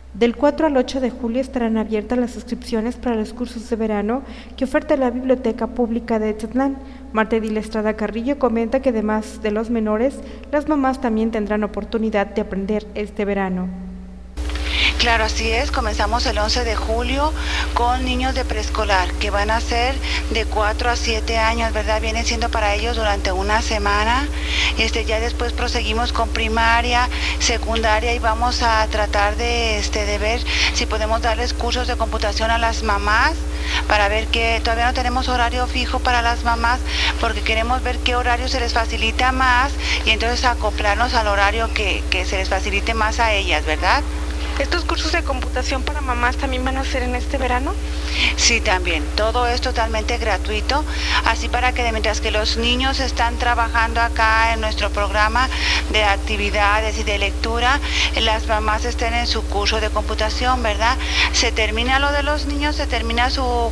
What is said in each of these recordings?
Del 4 al 8 de julio estarán abiertas las inscripciones para los cursos de verano que oferta la Biblioteca Pública de Etzatlán. Marta Edil Estrada Carrillo comenta que además de los menores, las mamás también tendrán oportunidad de aprender este verano. Claro, así es. Comenzamos el 11 de julio con niños de preescolar que van a ser de 4 a 7 años, ¿verdad? Vienen siendo para ellos durante una semana. Ya después proseguimos con primaria, secundaria y vamos a tratar de ver si podemos darles cursos de computación a las mamás para ver que todavía no tenemos horario fijo para las mamás porque queremos ver qué horario se les facilita más y entonces acoplarnos al horario que se les facilite más a ellas, ¿verdad? ¿Estos cursos de computación para mamás también van a ser en este verano? Sí, también. Todo es totalmente gratuito, así para que mientras que los niños están trabajando acá en nuestro programa de actividades y de lectura, las mamás estén en su curso de computación, ¿verdad? Se termina lo de los niños, se termina su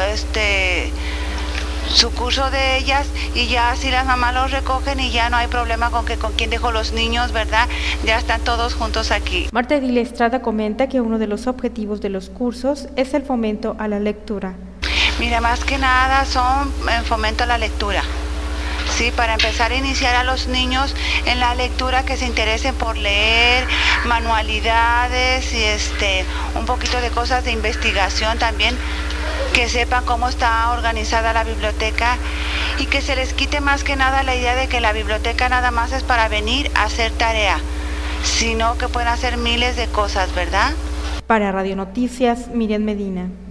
curso de ellas y ya así las mamás los recogen y ya no hay problema con quién dejó los niños, ¿verdad? Ya están todos juntos aquí. Marta Edil Estrada comenta que uno de los objetivos de los cursos es el fomento a la lectura. Mira, más que nada son en fomento a la lectura. Sí, para empezar a iniciar a los niños en la lectura, que se interesen por leer, manualidades y un poquito de cosas de investigación también, que sepan cómo está organizada la biblioteca y que se les quite más que nada la idea de que la biblioteca nada más es para venir a hacer tarea, sino que pueden hacer miles de cosas, ¿verdad? Para Radio Noticias, Miriam Medina.